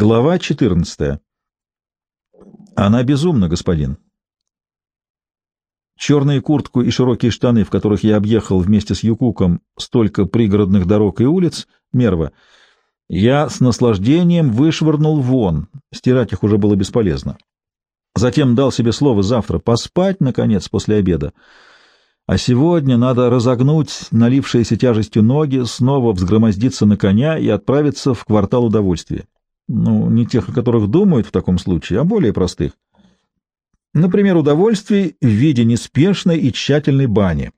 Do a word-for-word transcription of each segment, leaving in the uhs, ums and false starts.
Глава четырнадцатая. Она безумна, господин. Черную куртку и широкие штаны, в которых я объехал вместе с Юкуком столько пригородных дорог и улиц, Мерва, я с наслаждением вышвырнул вон, стирать их уже было бесполезно. Затем дал себе слово завтра поспать, наконец, после обеда. А сегодня надо разогнуть налившиеся тяжестью ноги, снова взгромоздиться на коня и отправиться в квартал удовольствия. Ну, не тех, о которых думают в таком случае, а более простых. Например, удовольствий в виде неспешной и тщательной бани.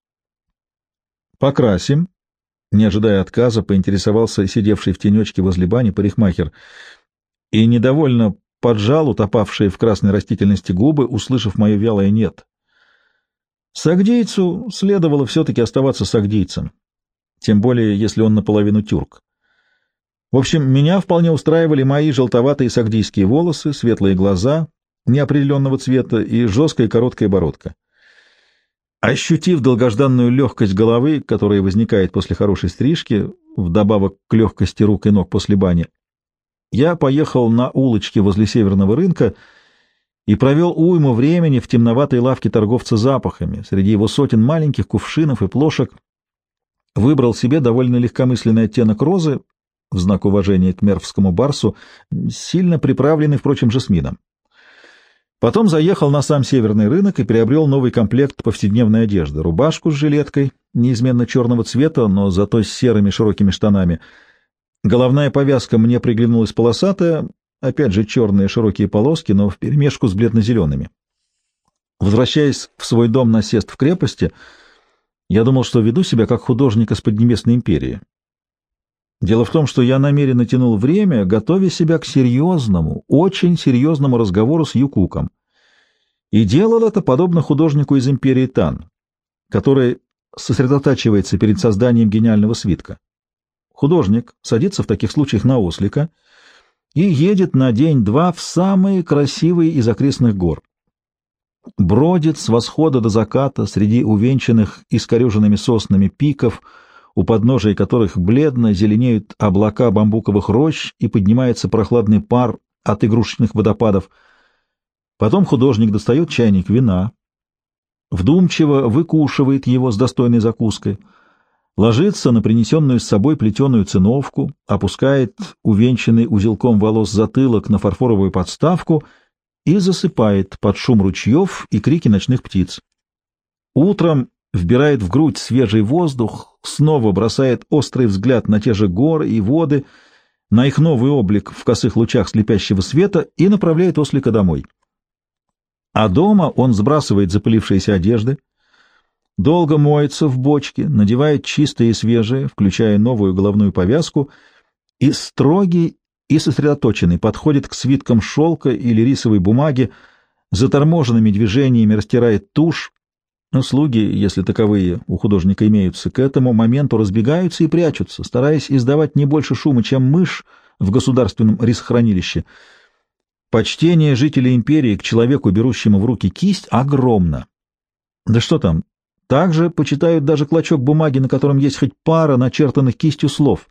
«Покрасим», — не ожидая отказа, поинтересовался сидевший в тенечке возле бани парикмахер и недовольно поджал утопавшие в красной растительности губы, услышав мое вялое «нет». Сагдийцу следовало все-таки оставаться сагдийцем, тем более если он наполовину тюрк. В общем, меня вполне устраивали мои желтоватые сагдийские волосы, светлые глаза неопределенного цвета и жесткая короткая бородка. Ощутив долгожданную легкость головы, которая возникает после хорошей стрижки, вдобавок к легкости рук и ног после бани, я поехал на улочки возле Северного рынка и провел уйму времени в темноватой лавке торговца запахами, среди его сотен маленьких кувшинов и плошек, выбрал себе довольно легкомысленный оттенок розы, в знак уважения к мервскому барсу, сильно приправленный, впрочем, жасмином. Потом заехал на сам северный рынок и приобрел новый комплект повседневной одежды: рубашку с жилеткой, неизменно черного цвета, но зато с серыми широкими штанами. Головная повязка мне приглянулась полосатая, опять же черные широкие полоски, но вперемешку с бледно-зелеными. Возвращаясь в свой дом на сест в крепости, я думал, что веду себя как художник из Поднебесной империи. Дело в том, что я намеренно тянул время, готовя себя к серьезному, очень серьезному разговору с Юкуком. И делал это подобно художнику из империи Тан, который сосредотачивается перед созданием гениального свитка. Художник садится в таких случаях на ослика и едет на день-два в самые красивые из окрестных гор. Бродит с восхода до заката среди увенчанных искореженными соснами пиков, у подножия которых бледно зеленеют облака бамбуковых рощ и поднимается прохладный пар от игрушечных водопадов. Потом художник достает чайник вина, вдумчиво выкушивает его с достойной закуской, ложится на принесенную с собой плетеную циновку, опускает увенчанный узелком волос затылок на фарфоровую подставку и засыпает под шум ручьев и крики ночных птиц. Утром вбирает в грудь свежий воздух, снова бросает острый взгляд на те же горы и воды, на их новый облик в косых лучах слепящего света и направляет ослика домой. А дома он сбрасывает запылившиеся одежды, долго моется в бочке, надевает чистые и свежие, включая новую головную повязку, и строгий и сосредоточенный подходит к свиткам шелка или рисовой бумаги, заторможенными движениями растирает тушь. Но слуги, если таковые у художника имеются, к этому моменту разбегаются и прячутся, стараясь издавать не больше шума, чем мышь в государственном рисохранилище. Почтение жителей империи к человеку, берущему в руки кисть, огромно. Да что там, также почитают даже клочок бумаги, на котором есть хоть пара начертанных кистью слов.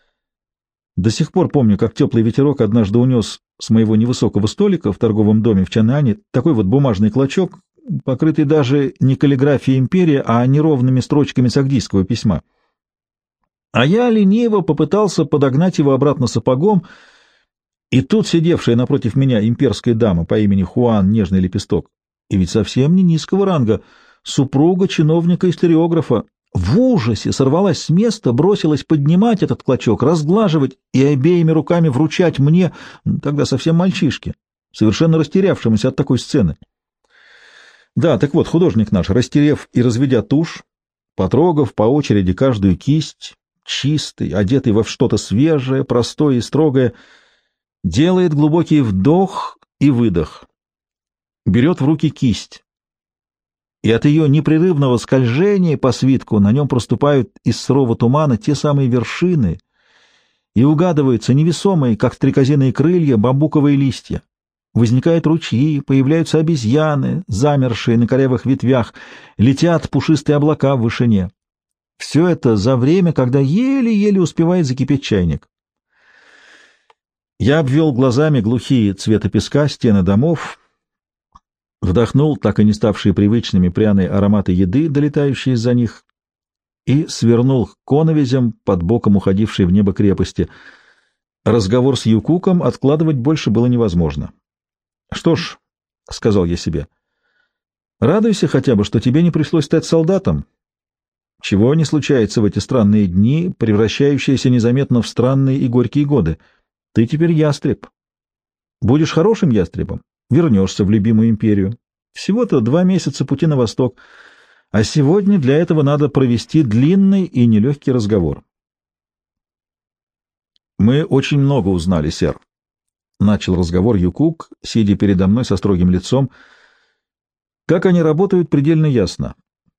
До сих пор помню, как теплый ветерок однажды унес с моего невысокого столика в торговом доме в Чанане такой вот бумажный клочок, покрытый даже не каллиграфией империи, а неровными строчками сагдийского письма. А я лениво попытался подогнать его обратно сапогом, и тут сидевшая напротив меня имперская дама по имени Хуан Нежный Лепесток, и ведь совсем не низкого ранга, супруга чиновника-историографа, в ужасе сорвалась с места, бросилась поднимать этот клочок, разглаживать и обеими руками вручать мне, тогда совсем мальчишке, совершенно растерявшемуся от такой сцены. Да, так вот, художник наш, растерев и разведя тушь, потрогав по очереди каждую кисть, чистый, одетый во что-то свежее, простое и строгое, делает глубокий вдох и выдох, берет в руки кисть, и от ее непрерывного скольжения по свитку на нем проступают из сырого тумана те самые вершины, и угадываются невесомые, как стрекозиные крылья, бамбуковые листья. Возникают ручьи, появляются обезьяны, замершие на корявых ветвях, летят пушистые облака в вышине. Все это за время, когда еле-еле успевает закипеть чайник. Я обвел глазами глухие цвета песка, стены домов, вдохнул так и не ставшие привычными пряные ароматы еды, долетающие из-за них, и свернул к коновизям под боком уходившей в небо крепости. Разговор с Юкуком откладывать больше было невозможно. «Что ж», — сказал я себе, — «радуйся хотя бы, что тебе не пришлось стать солдатом, чего не случается в эти странные дни, превращающиеся незаметно в странные и горькие годы. Ты теперь ястреб. Будешь хорошим ястребом, вернешься в любимую империю. Всего-то два месяца пути на восток, а сегодня для этого надо провести длинный и нелегкий разговор». «Мы очень много узнали, сэр», — начал разговор Юкук, сидя передо мной со строгим лицом. «Как они работают, предельно ясно.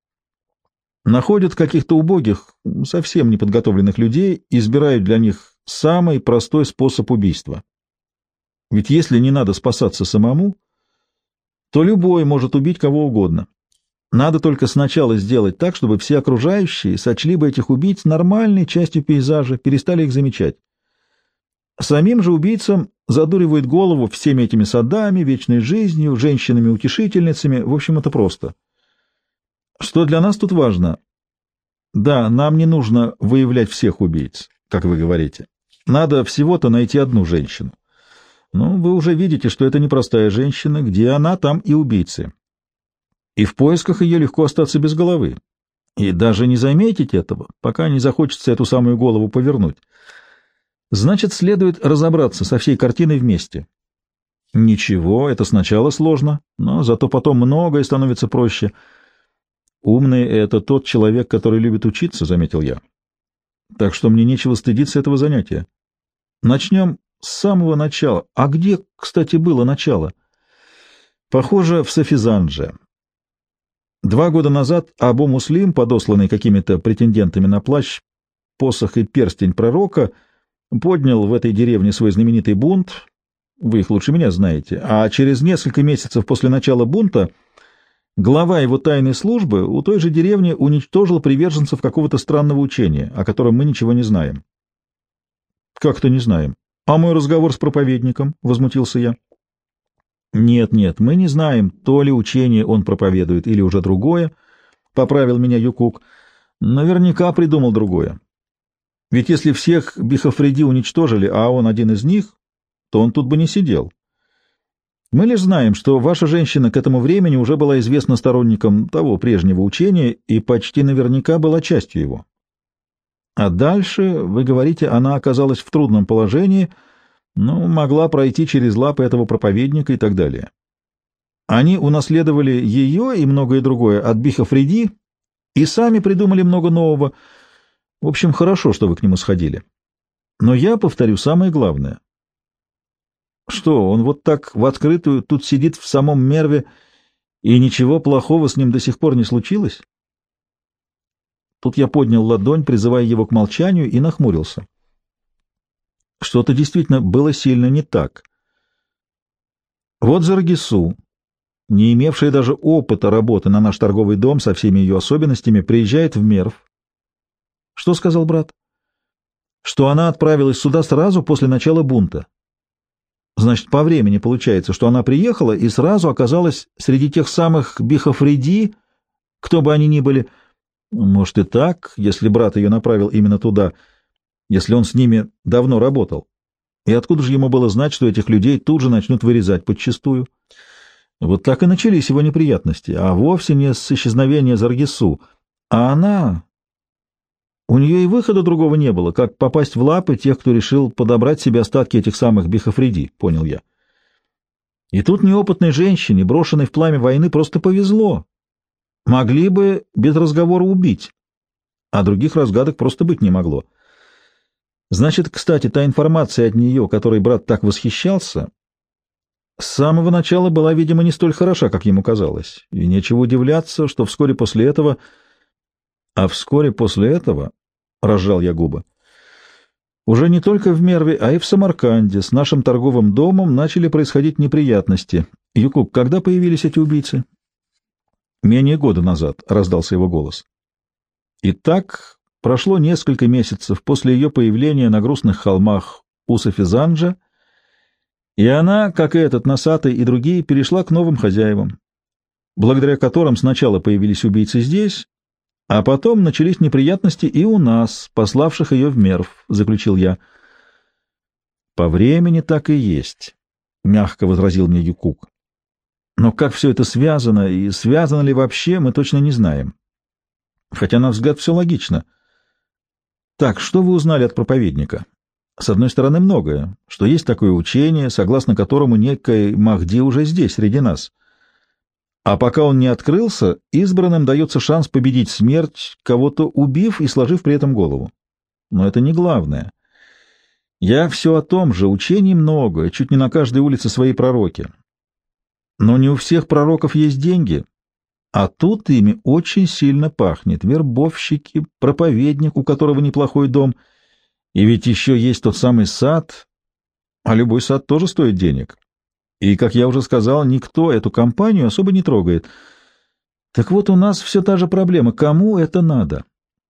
Находят каких-то убогих, совсем неподготовленных людей, избирают для них самый простой способ убийства. Ведь если не надо спасаться самому, то любой может убить кого угодно. Надо только сначала сделать так, чтобы все окружающие сочли бы этих убийц нормальной частью пейзажа, перестали их замечать. Самим же убийцам задуривают голову всеми этими садами, вечной жизнью, женщинами-утешительницами. В общем, это просто. Что для нас тут важно? Да, нам не нужно выявлять всех убийц, как вы говорите. Надо всего-то найти одну женщину. Но вы уже видите, что это непростая женщина. Где она, там и убийцы. И в поисках ее легко остаться без головы. И даже не заметить этого, пока не захочется эту самую голову повернуть. Значит, следует разобраться со всей картиной вместе. Ничего, это сначала сложно, но зато потом многое становится проще. Умный — это тот человек, который любит учиться, — заметил я. Так что мне нечего стыдиться этого занятия. Начнем с самого начала. А где, кстати, было начало? Похоже, в Сафизандже. Два года назад Абу Муслим, подосланный какими-то претендентами на плащ, посох и перстень пророка, поднял в этой деревне свой знаменитый бунт, вы их лучше меня знаете, а через несколько месяцев после начала бунта глава его тайной службы у той же деревни уничтожил приверженцев какого-то странного учения, о котором мы ничего не знаем. — Как-то не знаем. — А мой разговор с проповедником? — возмутился я. — Нет, нет, мы не знаем, то ли учение он проповедует или уже другое, — поправил меня Юкук. — Наверняка придумал другое. Ведь если всех Бихафреди уничтожили, а он один из них, то он тут бы не сидел. Мы лишь знаем, что ваша женщина к этому времени уже была известна сторонником того прежнего учения и почти наверняка была частью его. А дальше, вы говорите, она оказалась в трудном положении, но могла пройти через лапы этого проповедника и так далее. Они унаследовали ее и многое другое от Бихафреди и сами придумали много нового. В общем, хорошо, что вы к нему сходили. Но я повторю самое главное. Что, он вот так в открытую тут сидит в самом Мерве, и ничего плохого с ним до сих пор не случилось? Тут я поднял ладонь, призывая его к молчанию, и нахмурился. Что-то действительно было сильно не так. Вот Заргису, не имевшая даже опыта работы на наш торговый дом со всеми ее особенностями, приезжает в Мерв. Что сказал брат? Что она отправилась сюда сразу после начала бунта. Значит, по времени получается, что она приехала и сразу оказалась среди тех самых Бихафреди, кто бы они ни были. Может и так, если брат ее направил именно туда, если он с ними давно работал. И откуда же ему было знать, что этих людей тут же начнут вырезать подчистую? Вот так и начались его неприятности, а вовсе не с исчезновения Заргису. А она... У нее и выхода другого не было, как попасть в лапы тех, кто решил подобрать себе остатки этих самых Бихафреди, понял я. И тут неопытной женщине, брошенной в пламя войны, просто повезло. Могли бы без разговора убить, а других разгадок просто быть не могло. Значит, кстати, та информация от нее, которой брат так восхищался, с самого начала была, видимо, не столь хороша, как ему казалось, и нечего удивляться, что вскоре после этого... А вскоре после этого... — разжал я губы. Уже не только в Мерве, а и в Самарканде с нашим торговым домом начали происходить неприятности. Юкук, когда появились эти убийцы? Менее года назад, — раздался его голос. Итак, прошло несколько месяцев после ее появления на грустных холмах у Сафизанджа, И она, как и этот носатый и другие, перешла к новым хозяевам, благодаря которым сначала появились убийцы здесь, а потом начались неприятности и у нас, пославших ее в Мерв, — заключил я. — По времени так и есть, — мягко возразил мне Юкук. — Но как все это связано, и связано ли вообще, мы точно не знаем. Хотя, на взгляд, все логично. Так, что вы узнали от проповедника? С одной стороны, многое, что есть такое учение, согласно которому некий Махди уже здесь, среди нас. А пока он не открылся, избранным дается шанс победить смерть, кого-то убив и сложив при этом голову. Но это не главное. Я все о том же, учений много, чуть не на каждой улице свои пророки. Но не у всех пророков есть деньги, а тут ими очень сильно пахнет. Вербовщики, проповедник, у которого неплохой дом, и ведь еще есть тот самый сад, а любой сад тоже стоит денег. И, как я уже сказал, никто эту компанию особо не трогает. Так вот, у нас все та же проблема. Кому это надо?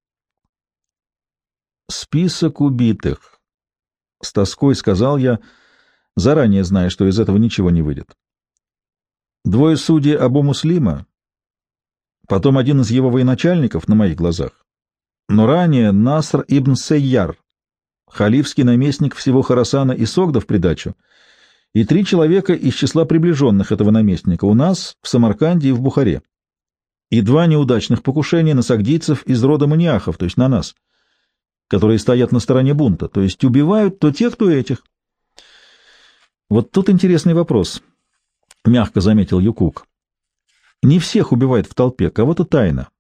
Список убитых. С тоской сказал я, заранее зная, что из этого ничего не выйдет. Двое судей Абу Муслима, потом один из его военачальников на моих глазах, но ранее Наср ибн Сейяр, халифский наместник всего Хорасана и Согда в придачу, и три человека из числа приближенных этого наместника у нас, в Самарканде и в Бухаре, и два неудачных покушения на сагдийцев из рода маниахов, то есть на нас, которые стоят на стороне бунта, то есть убивают то тех, то этих. Вот тут интересный вопрос, — мягко заметил Юкук. Не всех убивают в толпе, кого-то тайно.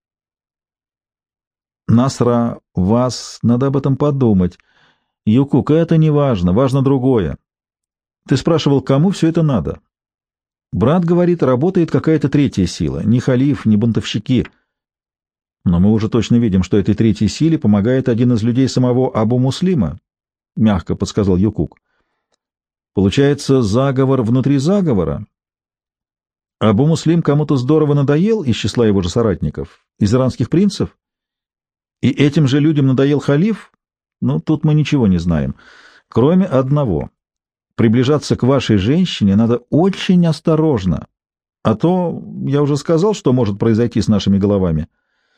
Насра, вас, надо об этом подумать. Юкук, это не важно, важно другое. Ты спрашивал, кому все это надо? Брат говорит, работает какая-то третья сила, ни халиф, ни бунтовщики. Но мы уже точно видим, что этой третьей силе помогает один из людей самого Абу Муслима, — мягко подсказал Юкук. Получается, заговор внутри заговора? Абу Муслим кому-то здорово надоел из числа его же соратников, из иранских принцев? И этим же людям надоел халиф? Ну, тут мы ничего не знаем, кроме одного. Приближаться к вашей женщине надо очень осторожно, а то я уже сказал, что может произойти с нашими головами.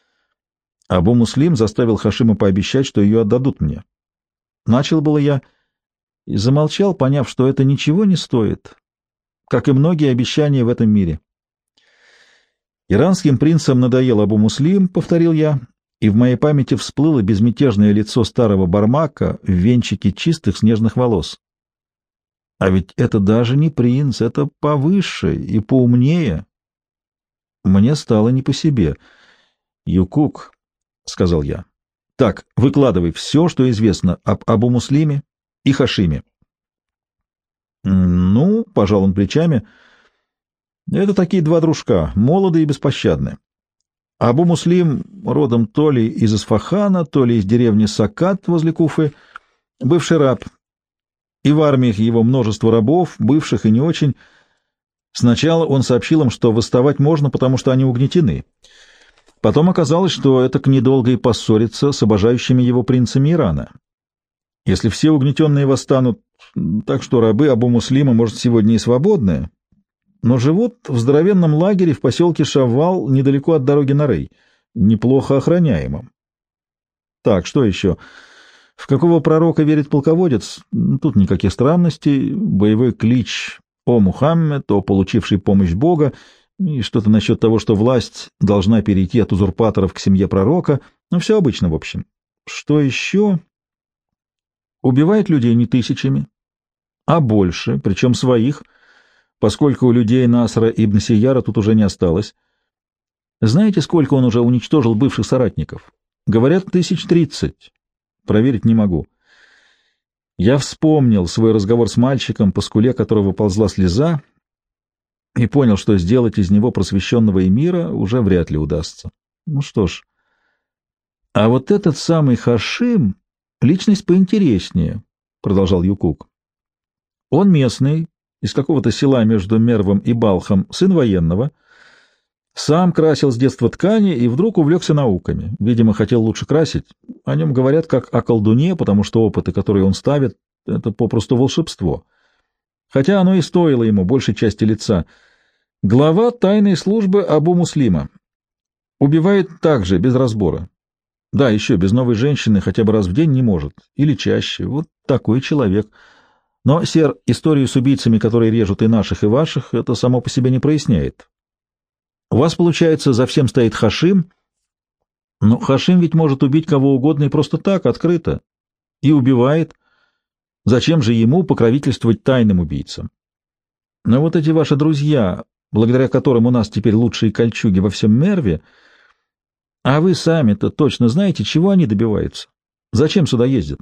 Абу Муслим заставил Хашима пообещать, что ее отдадут мне. Начал было я и замолчал, поняв, что это ничего не стоит, как и многие обещания в этом мире. Иранским принцам надоел Абу Муслим, — повторил я, и в моей памяти всплыло безмятежное лицо старого бармака в венчике чистых снежных волос. А ведь это даже не принц, это повыше и поумнее. Мне стало не по себе. — Юкук, — сказал я, — так, выкладывай все, что известно об Абу Муслиме и Хашиме. — Ну, — пожал он плечами, — это такие два дружка, молодые и беспощадные. Абу Муслим родом то ли из Исфахана, то ли из деревни Сакат возле Куфы, бывший раб, и в армиях его множество рабов, бывших и не очень. Сначала он сообщил им, что восставать можно, потому что они угнетены. Потом оказалось, что это к недолго и поссориться с обожающими его принцами Ирана. Если все угнетенные восстанут, так что рабы Абу Муслима, может, сегодня и свободны, но живут в здоровенном лагере в поселке Шаввал недалеко от дороги на Рей, неплохо охраняемом. Так, что еще? В какого пророка верит полководец? Тут никаких странностей. Боевой клич «О Мухаммед», «О получивший помощь Бога», и что-то насчет того, что власть должна перейти от узурпаторов к семье пророка. Ну, все обычно, в общем. Что еще? Убивает людей не тысячами, а больше, причем своих, поскольку у людей Насра ибн Сияра тут уже не осталось. Знаете, сколько он уже уничтожил бывших соратников? Говорят, тысяч тридцать. Проверить не могу. Я вспомнил свой разговор с мальчиком, по скуле которого ползла слеза, и понял, что сделать из него просвещенного эмира уже вряд ли удастся. Ну что ж. А вот этот самый Хашим — личность поинтереснее, — продолжал Юкук. Он местный, из какого-то села между Мервом и Балхом, сын военного, сам красил с детства ткани и вдруг увлекся науками. Видимо, хотел лучше красить. О нем говорят как о колдуне, потому что опыты, которые он ставит, — это попросту волшебство. хотя оно и стоило ему большей части лица. Глава тайной службы Абу Муслима. Убивает также, без разбора. Да, еще без новой женщины хотя бы раз в день не может. Или чаще. Вот такой человек. Но, сэр, историю с убийцами, которые режут и наших, и ваших, это само по себе не проясняет. У вас, получается, за всем стоит Хашим. Но Хашим ведь может убить кого угодно и просто так, открыто. И убивает. Зачем же ему покровительствовать тайным убийцам? Но вот эти ваши друзья, благодаря которым у нас теперь лучшие кольчуги во всем Мерве, а вы сами-то точно знаете, чего они добиваются? Зачем сюда ездят?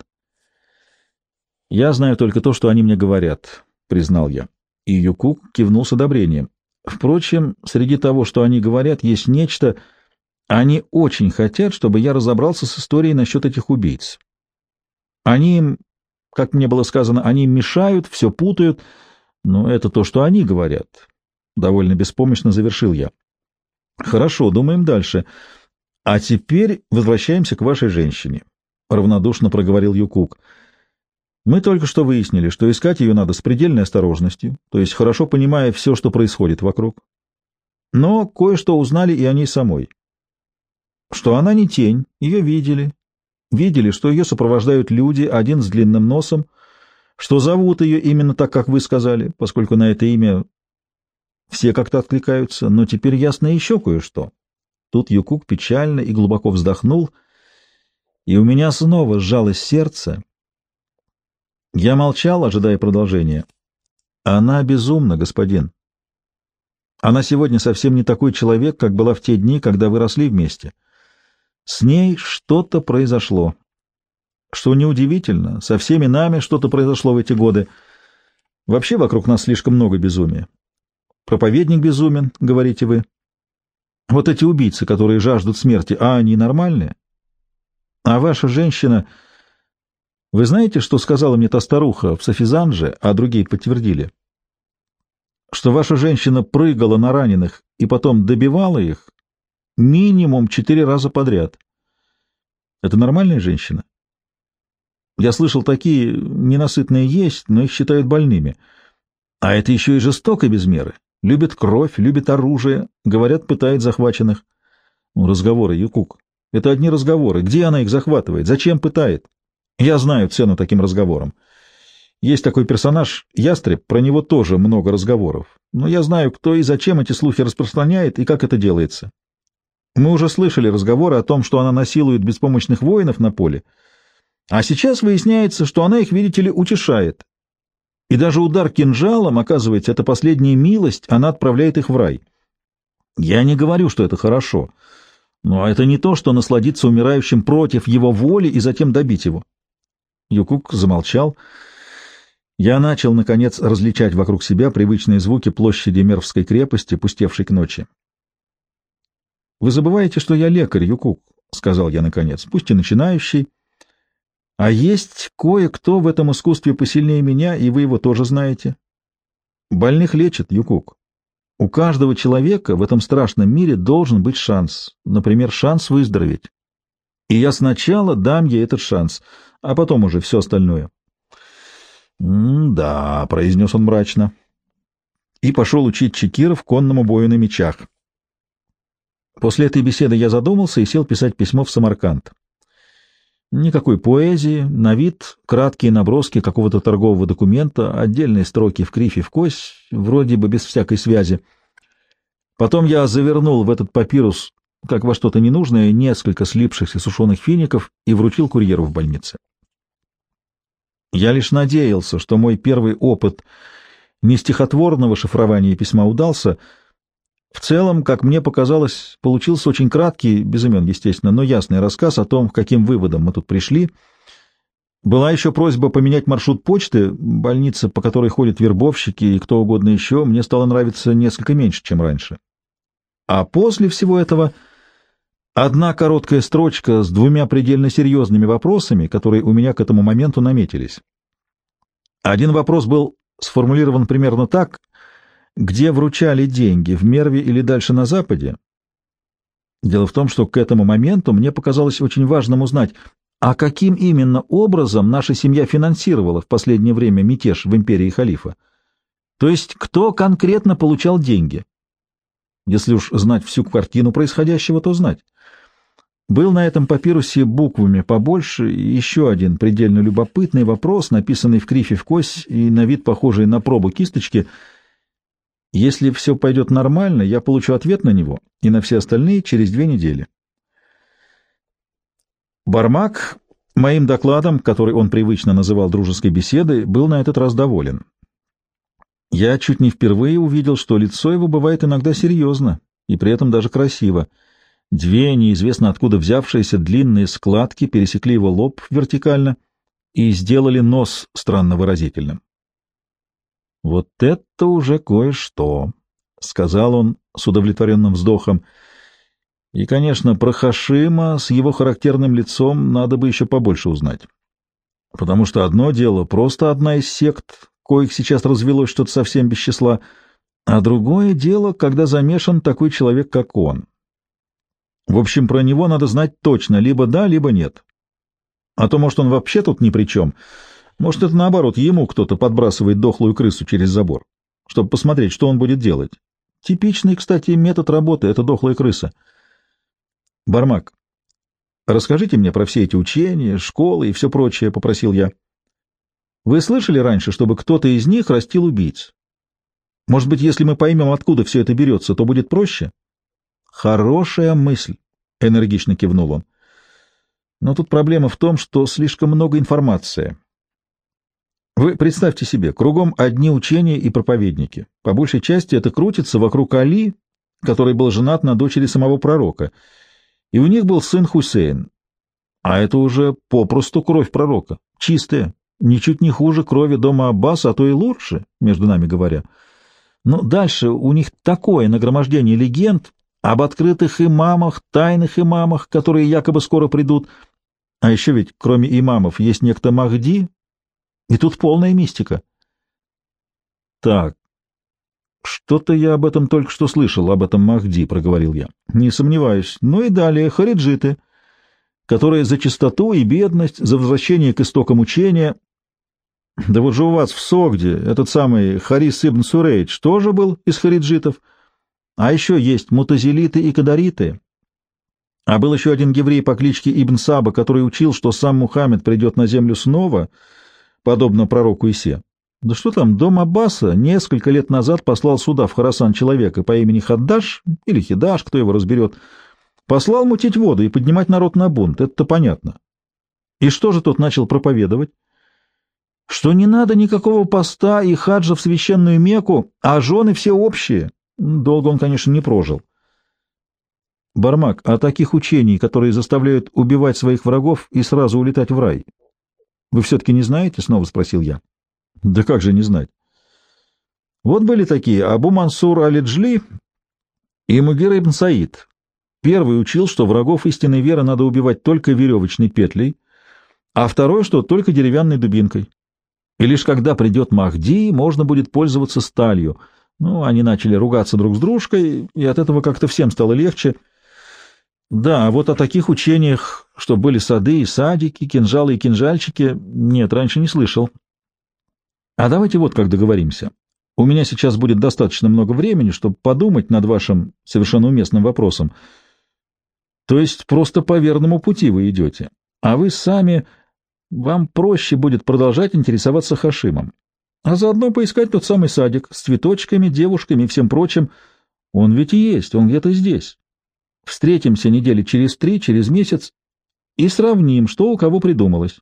Я знаю только то, что они мне говорят, признал я. И Юкук кивнул с одобрением. Впрочем, среди того, что они говорят, есть нечто. Они очень хотят, чтобы я разобрался с историей насчет этих убийц. Они им, как мне было сказано, они им мешают, все путают, но это то, что они говорят. Довольно беспомощно завершил я. Хорошо, думаем дальше. А теперь возвращаемся к вашей женщине, равнодушно проговорил Юкук. Мы только что выяснили, что искать ее надо с предельной осторожностью, то есть хорошо понимая все, что происходит вокруг. Но кое-что узнали и о ней самой. Что она не тень, ее видели. Видели, что ее сопровождают люди, один с длинным носом, что зовут ее именно так, как вы сказали, поскольку на это имя все как-то откликаются, но теперь ясно еще кое-что. Тут Юкук печально и глубоко вздохнул, и у меня снова сжалось сердце. Я молчал, ожидая продолжения. Она безумна, господин. Она сегодня совсем не такой человек, как была в те дни, когда вы росли вместе. С ней что-то произошло. Что неудивительно, со всеми нами что-то произошло в эти годы. Вообще вокруг нас слишком много безумия. Проповедник безумен, говорите вы. Вот эти убийцы, которые жаждут смерти, а они нормальные? А ваша женщина... Вы знаете, что сказала мне та старуха в Софизанже, а другие подтвердили? Что ваша женщина прыгала на раненых и потом добивала их минимум четыре раза подряд. Это нормальная женщина? Я слышал, такие ненасытные есть, но их считают больными. А это еще и жестоко без меры. Любит кровь, любит оружие, говорят, пытает захваченных. Ну, разговоры, Юкук. Это одни разговоры. Где она их захватывает? Зачем пытает? Я знаю цену таким разговорам. Есть такой персонаж, Ястреб, про него тоже много разговоров. Но я знаю, кто и зачем эти слухи распространяет и как это делается. Мы уже слышали разговоры о том, что она насилует беспомощных воинов на поле. А сейчас выясняется, что она их, видите ли, утешает. И даже удар кинжалом, оказывается, это последняя милость, она отправляет их в рай. Я не говорю, что это хорошо, но это не то, что насладиться умирающим против его воли и затем добить его. Юкук замолчал. Я начал, наконец, различать вокруг себя привычные звуки площади Мервской крепости, пустевшей к ночи. — Вы забываете, что я лекарь, Юкук, — сказал я наконец, — пусть и начинающий. А есть кое-кто в этом искусстве посильнее меня, и вы его тоже знаете. Больных лечат, Юкук. У каждого человека в этом страшном мире должен быть шанс, например, шанс выздороветь. И я сначала дам ей этот шанс, а потом уже все остальное. — Да, — произнес он мрачно, и пошел учить чекиров конному бою на мечах. После этой беседы я задумался и сел писать письмо в Самарканд. Никакой поэзии, на вид краткие наброски какого-то торгового документа, отдельные строки в кривь и в кось, вроде бы без всякой связи. Потом я завернул в этот папирус, как во что-то ненужное, несколько слипшихся сушеных фиников и вручил курьеру в больнице. Я лишь надеялся, что мой первый опыт нестихотворного шифрования письма удался. В целом, как мне показалось, получился очень краткий, без имен, естественно, но ясный рассказ о том, к каким выводам мы тут пришли. Была еще просьба поменять маршрут почты, больница, по которой ходят вербовщики и кто угодно еще, мне стало нравиться несколько меньше, чем раньше. А после всего этого одна короткая строчка с двумя предельно серьезными вопросами, которые у меня к этому моменту наметились. Один вопрос был сформулирован примерно так: где вручали деньги, в Мерве или дальше на Западе? Дело в том, что к этому моменту мне показалось очень важным узнать, а каким именно образом наша семья финансировала в последнее время мятеж в империи халифа. То есть кто конкретно получал деньги? Если уж знать всю картину происходящего, то знать. Был на этом папирусе буквами побольше и еще один предельно любопытный вопрос, написанный в крифе в кость и на вид похожий на пробу кисточки. Если все пойдет нормально, я получу ответ на него и на все остальные через две недели. Бармак моим докладом, который он привычно называл дружеской беседой, был на этот раз доволен. Я чуть не впервые увидел, что лицо его бывает иногда серьезно и при этом даже красиво. Две неизвестно откуда взявшиеся длинные складки пересекли его лоб вертикально и сделали нос странно выразительным. «Вот это уже кое-что», — сказал он с удовлетворенным вздохом. «И, конечно, про Хашима с его характерным лицом надо бы еще побольше узнать. Потому что одно дело — просто одна из сект, коих сейчас развелось что-то совсем без числа, а другое дело, когда замешан такой человек, как он. В общем, про него надо знать точно, либо да, либо нет. А то, может, он вообще тут ни при чем. Может, это наоборот, ему кто-то подбрасывает дохлую крысу через забор, чтобы посмотреть, что он будет делать. Типичный, кстати, метод работы — это дохлая крыса. Бармак, расскажите мне про все эти учения, школы и все прочее, — попросил я. Вы слышали раньше, чтобы кто-то из них растил убийц? Может быть, если мы поймем, откуда все это берется, то будет проще? Хорошая мысль, — энергично кивнул он. Но тут проблема в том, что слишком много информации. Вы представьте себе, кругом одни учения и проповедники. По большей части это крутится вокруг Али, который был женат на дочери самого пророка, и у них был сын Хусейн. А это уже попросту кровь пророка, чистая, ничуть не хуже крови дома Аббаса, а то и лучше, между нами говоря. Но дальше у них такое нагромождение легенд об открытых имамах, тайных имамах, которые якобы скоро придут. А еще ведь, кроме имамов, есть некто Махди, и тут полная мистика. Так, что-то я об этом только что слышал, об этом Махди, — проговорил я. Не сомневаюсь. Ну и далее хариджиты, которые за чистоту и бедность, за возвращение к истокам учения. Да вот же у вас в Согде этот самый Харис ибн Сурейдж тоже был из хариджитов. А еще есть мутазилиты и кадариты. А был еще один еврей по кличке Ибн Саба, который учил, что сам Мухаммед придет на землю снова, подобно пророку Исе. Да что там, дом Аббаса несколько лет назад послал сюда, в Хорасан, человека по имени Хаддаш, или Хидаш, кто его разберет, послал мутить воду и поднимать народ на бунт, это-то понятно. И что же тот начал проповедовать? Что не надо никакого поста и хаджа в священную Мекку, а жены все общие. Долго он, конечно, не прожил. Бармак, а таких учений, которые заставляют убивать своих врагов и сразу улетать в рай, вы все-таки не знаете? — снова спросил я. Да как же не знать? Вот были такие Абу Мансур аль-Джли и Мугир ибн Саид. Первый учил, что врагов истинной веры надо убивать только веревочной петлей, а второй, что только деревянной дубинкой. И лишь когда придет Махди, можно будет пользоваться сталью. Ну, они начали ругаться друг с дружкой, и от этого как-то всем стало легче. Да, вот о таких учениях, что были сады и садики, кинжалы и кинжальчики, нет, раньше не слышал. А давайте вот как договоримся. У меня сейчас будет достаточно много времени, чтобы подумать над вашим совершенно уместным вопросом. То есть просто по верному пути вы идете, а вы сами... Вам проще будет продолжать интересоваться Хашимом, а заодно поискать тот самый садик с цветочками, девушками и всем прочим. Он ведь и есть, он где-то здесь. Встретимся недели через три, через месяц и сравним, что у кого придумалось.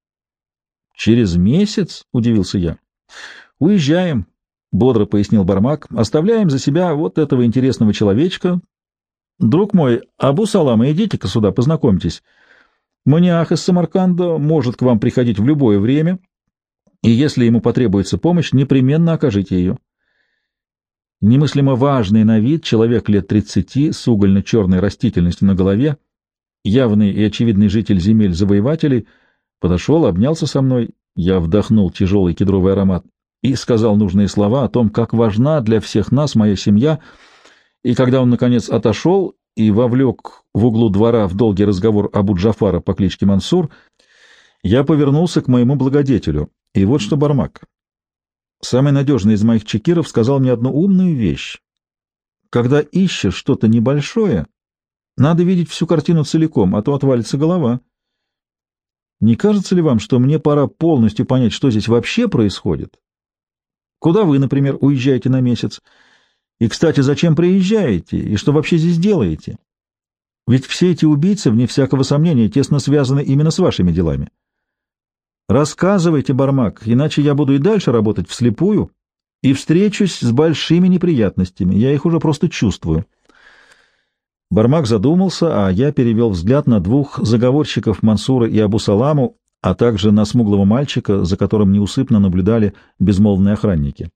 — Через месяц? — удивился я. — Уезжаем, — бодро пояснил Бармак. — Оставляем за себя вот этого интересного человечка. Друг мой, Абу Салама, идите-ка сюда, познакомьтесь. Маниах из Самарканда может к вам приходить в любое время, и если ему потребуется помощь, непременно окажите ее. Немыслимо важный на вид человек лет тридцати с угольно-черной растительностью на голове, явный и очевидный житель земель завоевателей, подошел, обнялся со мной, я вдохнул тяжелый кедровый аромат и сказал нужные слова о том, как важна для всех нас моя семья, и когда он, наконец, отошел и вовлек в углу двора в долгий разговор Абу Джафара по кличке Мансур, я повернулся к моему благодетелю. И вот что, Бармак, Самый надежный из моих чекиров сказал мне одну умную вещь. Когда ищешь что-то небольшое, надо видеть всю картину целиком, а то отвалится голова. Не кажется ли вам, что мне пора полностью понять, что здесь вообще происходит? Куда вы, например, уезжаете на месяц? И, кстати, зачем приезжаете? И что вообще здесь делаете? Ведь все эти убийцы, вне всякого сомнения, тесно связаны именно с вашими делами. Рассказывайте, Бармак, иначе я буду и дальше работать вслепую и встречусь с большими неприятностями. Я их уже просто чувствую. Бармак задумался, а я перевел взгляд на двух заговорщиков Мансура и Абу-Саламу, а также на смуглого мальчика, за которым неусыпно наблюдали безмолвные охранники.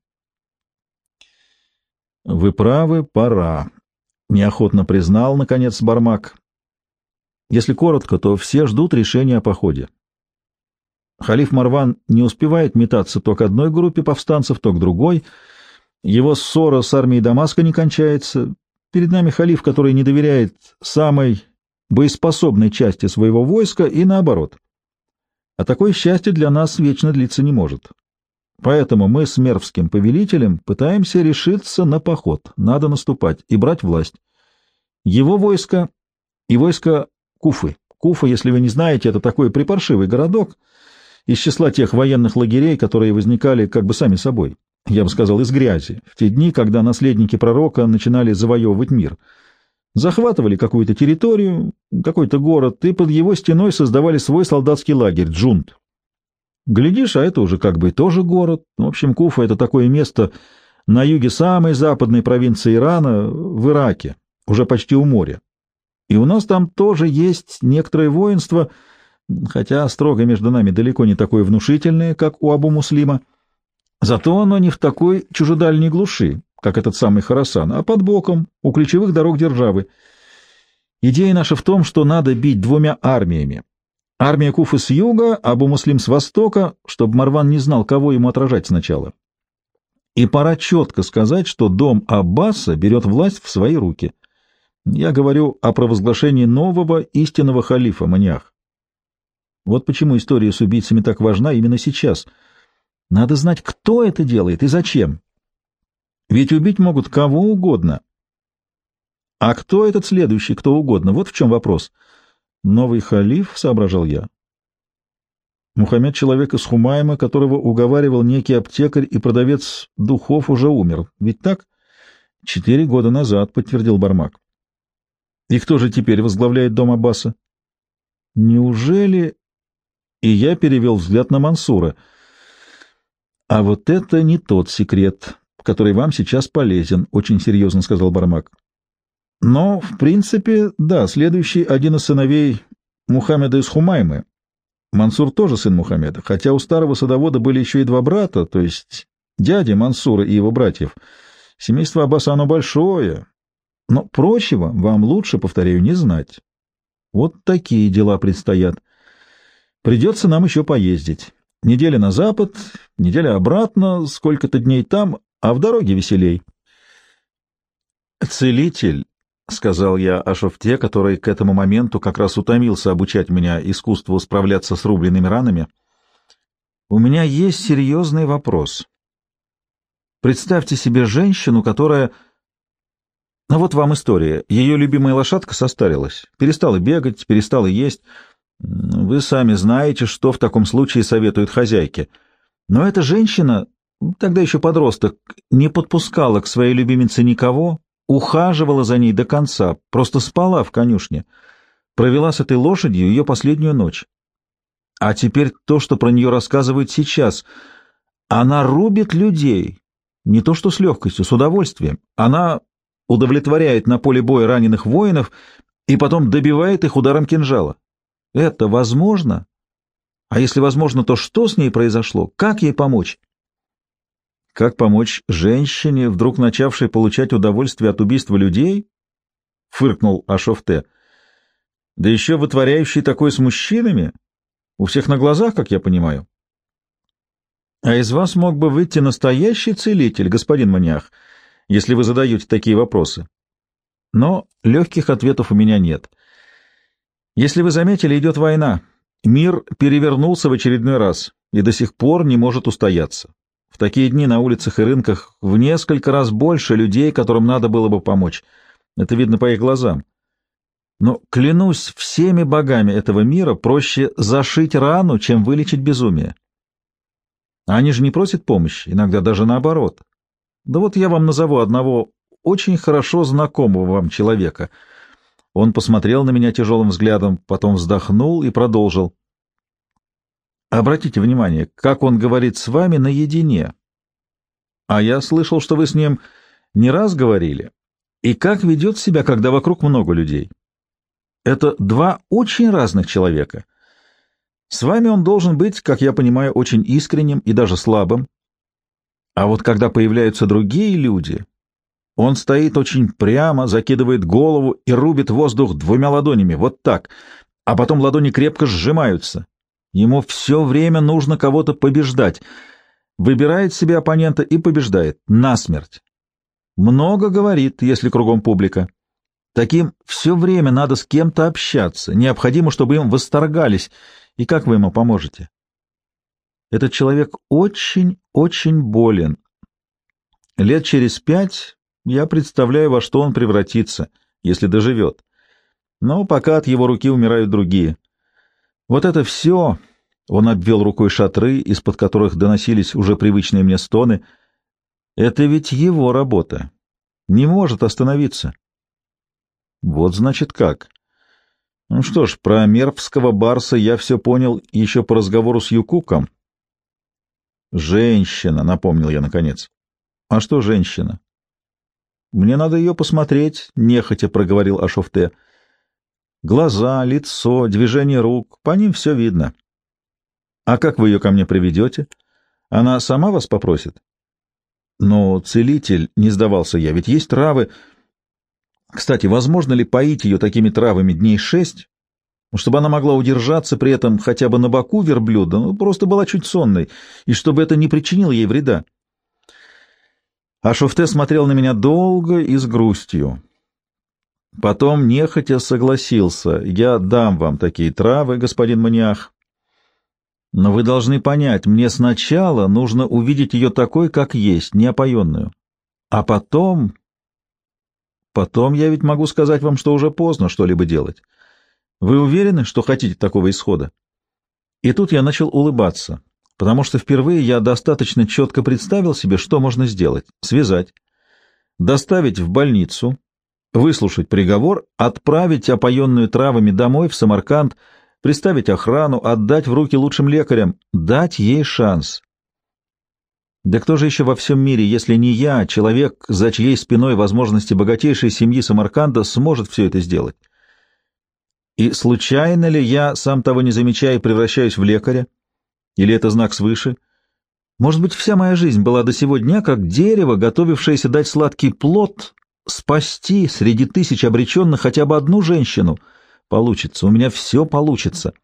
«Вы правы, пора», — неохотно признал, наконец, Бармак. «Если коротко, то все ждут решения о походе. Халиф Марван не успевает метаться то к одной группе повстанцев, то к другой. Его ссора с армией Дамаска не кончается. Перед нами халиф, который не доверяет самой боеспособной части своего войска, и наоборот. А такое счастье для нас вечно длиться не может. Поэтому мы с мервским повелителем пытаемся решиться на поход. Надо наступать и брать власть. Его войско и войско Куфы. Куфа, если вы не знаете, это такой припаршивый городок из числа тех военных лагерей, которые возникали как бы сами собой, я бы сказал, из грязи, в те дни, когда наследники пророка начинали завоевывать мир. Захватывали какую-то территорию, какой-то город, и под его стеной создавали свой солдатский лагерь, джунт. Глядишь, а это уже как бы тоже город. В общем, Куфа — это такое место на юге самой западной провинции Ирана, в Ираке, уже почти у моря. И у нас там тоже есть некоторое воинство, хотя строго между нами далеко не такое внушительное, как у Абу-Муслима. Зато оно не в такой чужедальней глуши, как этот самый Хорасан, а под боком, у ключевых дорог державы. Идея наша в том, что надо бить двумя армиями. Армия Куфы с юга, Абу-Муслим с востока, чтобы Марван не знал, кого ему отражать сначала. И пора четко сказать, что дом Аббаса берет власть в свои руки. Я говорю о провозглашении нового истинного халифа, Маниах. Вот почему история с убийцами так важна именно сейчас. Надо знать, кто это делает и зачем. Ведь убить могут кого угодно. А кто этот следующий, кто угодно? Вот в чем вопрос. Новый халиф, — соображал я. Мухаммед, человек из Хумайма, которого уговаривал некий аптекарь и продавец духов, уже умер. Ведь так? Четыре года назад, — подтвердил Бармак. И кто же теперь возглавляет дом Аббаса? Неужели... И я перевел взгляд на Мансура. А вот это не тот секрет, который вам сейчас полезен, — очень серьезно сказал Бармак. Но, в принципе, да, следующий один из сыновей Мухаммеда из Хумаймы. Мансур тоже сын Мухаммеда, хотя у старого садовода были еще и два брата, то есть дяди Мансура и его братьев. Семейство Аббаса оно большое, но прочего вам лучше, повторяю, не знать. Вот такие дела предстоят. Придется нам еще поездить. Неделя на запад, неделя обратно, сколько-то дней там, а в дороге веселей. Целитель, — сказал я о Шофте, который к этому моменту как раз утомился обучать меня искусству справляться с рубленными ранами, — у меня есть серьезный вопрос. Представьте себе женщину, которая... Ну вот вам история. Ее любимая лошадка состарилась, перестала бегать, перестала есть. Вы сами знаете, что в таком случае советуют хозяйке. Но эта женщина, тогда еще подросток, не подпускала к своей любимице никого, ухаживала за ней до конца, просто спала в конюшне, провела с этой лошадью ее последнюю ночь. А теперь то, что про нее рассказывают сейчас. Она рубит людей, не то что с легкостью, с удовольствием. Она удовлетворяет на поле боя раненых воинов и потом добивает их ударом кинжала. Это возможно? А если возможно, то что с ней произошло? Как ей помочь? Как помочь женщине, вдруг начавшей получать удовольствие от убийства людей? Фыркнул Ашофте. Да еще вытворяющий такое с мужчинами? У всех на глазах, как я понимаю. А из вас мог бы выйти настоящий целитель, господин Маниах, если вы задаете такие вопросы. Но легких ответов у меня нет. Если вы заметили, идет война. Мир перевернулся в очередной раз и до сих пор не может устояться. В такие дни на улицах и рынках в несколько раз больше людей, которым надо было бы помочь. Это видно по их глазам. Но, клянусь всеми богами этого мира, проще зашить рану, чем вылечить безумие. А они же не просят помощи, иногда даже наоборот. Да вот я вам назову одного очень хорошо знакомого вам человека. Он посмотрел на меня тяжелым взглядом, потом вздохнул и продолжил. Обратите внимание, как он говорит с вами наедине. А я слышал, что вы с ним не раз говорили, и как ведет себя, когда вокруг много людей. Это два очень разных человека. С вами он должен быть, как я понимаю, очень искренним и даже слабым. А вот когда появляются другие люди, он стоит очень прямо, закидывает голову и рубит воздух двумя ладонями, вот так, а потом ладони крепко сжимаются. Ему все время нужно кого-то побеждать. Выбирает себе оппонента и побеждает. Насмерть. Много говорит, если кругом публика. Таким все время надо с кем-то общаться. Необходимо, чтобы им восторгались. И как вы ему поможете? Этот человек очень-очень болен. Лет через пять я представляю, во что он превратится, если доживет. Но пока от его руки умирают другие. Вот это все, он обвел рукой шатры, из-под которых доносились уже привычные мне стоны, это ведь его работа. Не может остановиться. Вот значит как. Ну что ж, про мервского барса я все понял еще по разговору с Юкуком. Женщина, напомнил я наконец. А что женщина? Мне надо ее посмотреть, нехотя проговорил Ашофте. Глаза, лицо, движение рук, по ним все видно. А как вы ее ко мне приведете? Она сама вас попросит? Но целитель, не сдавался я, ведь есть травы. Кстати, возможно ли поить ее такими травами дней шесть, чтобы она могла удержаться при этом хотя бы на боку верблюда, ну, просто была чуть сонной, и чтобы это не причинило ей вреда? Ашофте смотрел на меня долго и с грустью. Потом нехотя согласился. Я дам вам такие травы, господин Маниах. Но вы должны понять, мне сначала нужно увидеть ее такой, как есть, неопоенную. А потом... Потом я ведь могу сказать вам, что уже поздно что-либо делать. Вы уверены, что хотите такого исхода? И тут я начал улыбаться, потому что впервые я достаточно четко представил себе, что можно сделать. Связать, доставить в больницу, выслушать приговор, отправить опоенную травами домой в Самарканд, приставить охрану, отдать в руки лучшим лекарям, дать ей шанс. Да кто же еще во всем мире, если не я, человек, за чьей спиной возможности богатейшей семьи Самарканда, сможет все это сделать? И случайно ли я, сам того не замечая, превращаюсь в лекаря? Или это знак свыше? Может быть, вся моя жизнь была до сего дня как дерево, готовившееся дать сладкий плод, спасти среди тысяч обреченных хотя бы одну женщину? Получится, у меня все получится.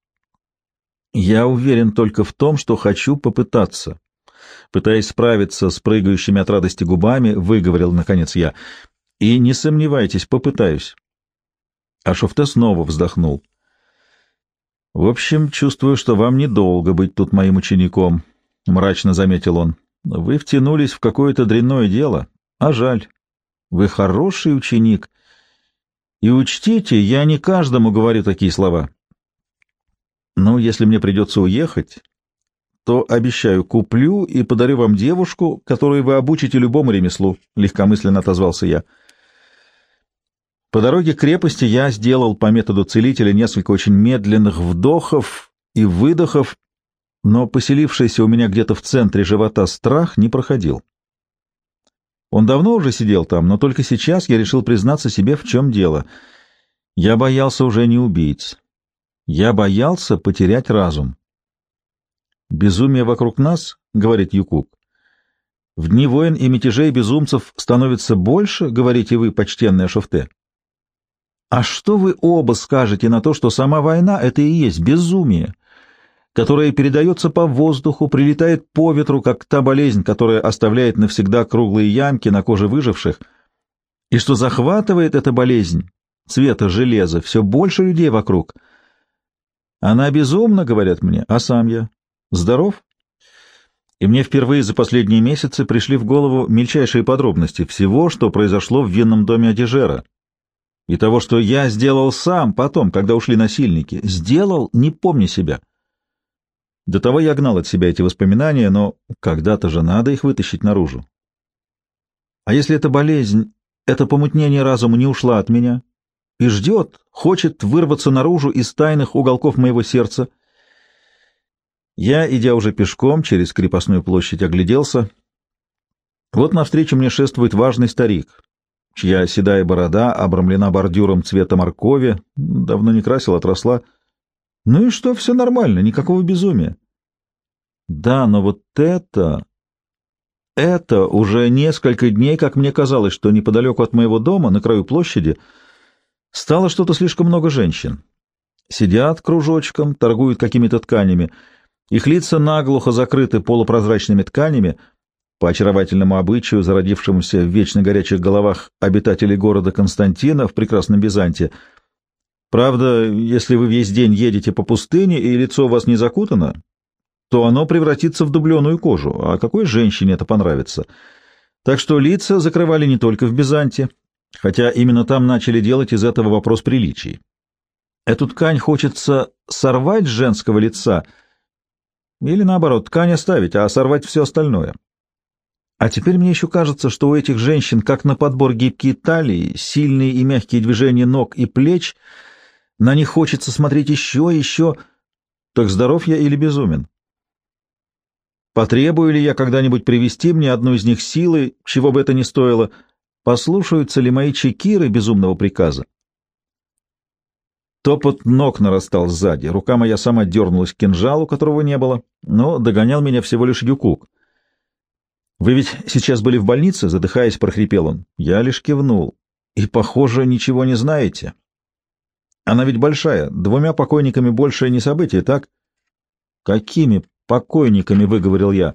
Я уверен только в том, что хочу попытаться. Пытаясь справиться с прыгающими от радости губами, выговорил, наконец, я. И не сомневайтесь, попытаюсь. Ашофте снова вздохнул. В общем, чувствую, что вам недолго быть тут моим учеником, — мрачно заметил он. Вы втянулись в какое-то дрянное дело, а жаль. Вы хороший ученик. И учтите, я не каждому говорю такие слова. Ну, если мне придется уехать, то, обещаю, куплю и подарю вам девушку, которую вы обучите любому ремеслу, — легкомысленно отозвался я. По дороге к крепости я сделал по методу целителя несколько очень медленных вдохов и выдохов, но поселившийся у меня где-то в центре живота страх не проходил. Он давно уже сидел там, но только сейчас я решил признаться себе, в чем дело. Я боялся уже не убийц. Я боялся потерять разум. «Безумие вокруг нас, — говорит Юкук, — в дни войн и мятежей безумцев становится больше, — говорите вы, почтенный Ашофте. А что вы оба скажете на то, что сама война — это и есть безумие, которое передается по воздуху, прилетает по ветру, как та болезнь, которая оставляет навсегда круглые ямки на коже выживших, и что захватывает эта болезнь цвета железа все больше людей вокруг? Она безумна, говорят мне, а сам я здоров? и мне впервые за последние месяцы пришли в голову мельчайшие подробности всего, что произошло в винном доме Одежера, и того, что я сделал сам потом, когда ушли насильники. Сделал, не помня себя. До того я гнал от себя эти воспоминания, но когда-то же надо их вытащить наружу. А если эта болезнь, это помутнение разума не ушла от меня и ждет, хочет вырваться наружу из тайных уголков моего сердца? Я, идя уже пешком через крепостную площадь, огляделся. Вот навстречу мне шествует важный старик, чья седая борода обрамлена бордюром цвета моркови, давно не красил, отросла. Ну и что, все нормально, никакого безумия. Да, но вот это... Это уже несколько дней, как мне казалось, что неподалеку от моего дома, на краю площади, стало что-то слишком много женщин. Сидят кружочком, торгуют какими-то тканями. Их лица наглухо закрыты полупрозрачными тканями, по очаровательному обычаю, зародившемуся в вечно горячих головах обитателей города Константина в прекрасном Византе. Правда, если вы весь день едете по пустыне и лицо у вас не закутано, то оно превратится в дубленую кожу, а какой женщине это понравится? Так что лица закрывали не только в Византе, хотя именно там начали делать из этого вопрос приличий. Эту ткань хочется сорвать с женского лица, или наоборот, ткань оставить, а сорвать все остальное. А теперь мне еще кажется, что у этих женщин, как на подбор, гибкие талии, сильные и мягкие движения ног и плеч, на них хочется смотреть еще и еще. Так здоров я или безумен? Потребую ли я когда-нибудь привести мне одну из них силой, чего бы это ни стоило? Послушаются ли мои чекиры безумного приказа? Топот ног нарастал сзади, рука моя сама дернулась к кинжалу, которого не было, но догонял меня всего лишь Юкук. «Вы ведь сейчас были в больнице?» — задыхаясь, прохрипел он. Я лишь кивнул. «И, похоже, ничего не знаете. Она ведь большая, двумя покойниками большее не событие, так?» «Какими покойниками?» — выговорил я.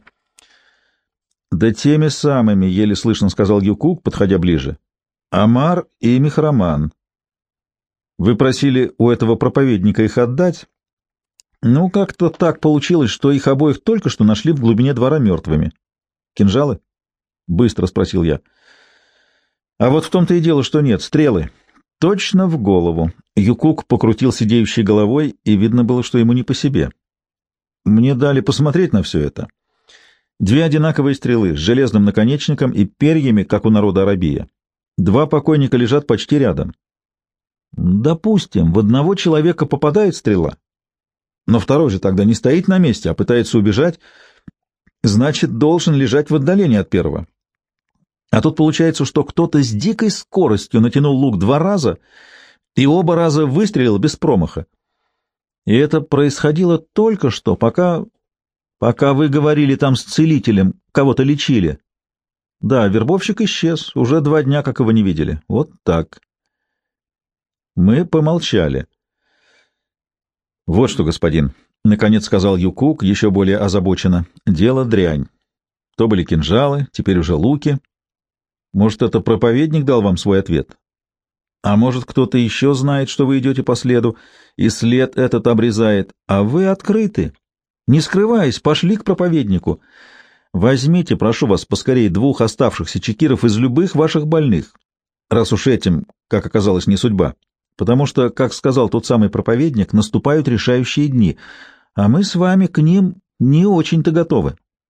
«Да теми самыми», — еле слышно сказал Юкук, подходя ближе. «Амар и Михраман. Вы просили у этого проповедника их отдать? Ну, как-то так получилось, что их обоих только что нашли в глубине двора мертвыми. Кинжалы?» — быстро спросил я. «А вот в том-то и дело, что нет, стрелы. Точно в голову». Юкук покрутил сидеющей головой, и видно было, что ему не по себе. Мне дали посмотреть на все это. Две одинаковые стрелы с железным наконечником и перьями, как у народа Арабия. Два покойника лежат почти рядом. Допустим, в одного человека попадает стрела, но второй же тогда не стоит на месте, а пытается убежать, значит, должен лежать в отдалении от первого. А тут получается, что кто-то с дикой скоростью натянул лук два раза и оба раза выстрелил без промаха. И это происходило только что, пока... пока вы говорили там с целителем, кого-то лечили. Да, вербовщик исчез, уже два дня, как его не видели. Вот так. Мы помолчали. Вот что, господин, — наконец сказал Юкук, еще более озабоченно, — дело дрянь. То были кинжалы, теперь уже луки. Может, это проповедник дал вам свой ответ? А может, кто-то еще знает, что вы идете по следу, и след этот обрезает, а вы открыты. Не скрываясь, пошли к проповеднику. Возьмите, прошу вас, поскорее двух оставшихся чекиров из любых ваших больных, раз уж этим, как оказалось, не судьба. Потому что, как сказал тот самый проповедник, наступают решающие дни, а мы с вами к ним не очень-то готовы.